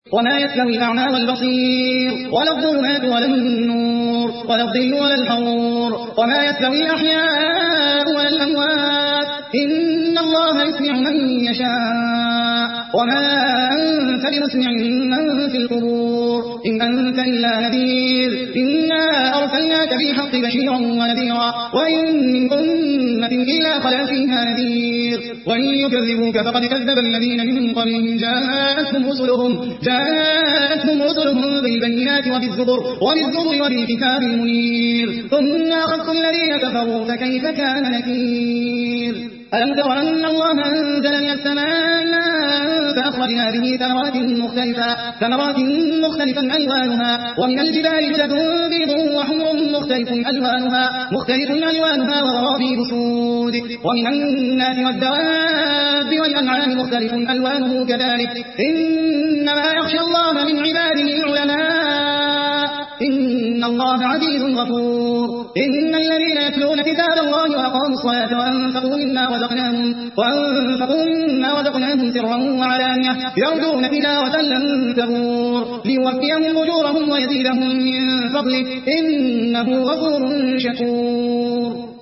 وما يستوي الأعمى والبصير ولا الظلمات ولا النور ولا الظل ولا الحرور وما يستوي الأحياء ولا الأموات إن الله يسمع من يشاء وما أنت بمسمع من في القبور إن أنت إلا نذير إنا أرسلناك بالحق بشيرا ونذيرا وإن من أمة إلا خلا فيها نذير وإن يكذبوك فقد كذب الذين من قبلهم جاءتهم رسلهم بالبينات وبالزبر وبالكتاب المنير ثم أخذت الذين كفروا فكيف كان نكير ألم تر أن الله أنزل من السماء فأخرجنا به ثمرات مختلفا ألوانها ومن الجبال جدد بيض وحمر مختلف ألوانها وغرابيب سود ومن الناس والدواب والأنعام مختلف ألوانه كذلك إنما يخشى الله من عباده العلماء إن الله عزيز غفور إن الذين يتلون كتاب الله وأقاموا الصلاة وأنفقوا مما رزقناهم سرا وعلانية يرجون تلاوة لن تبور ليوفيهم أجورهم ويزيدهم من فضله إنه غفور شكور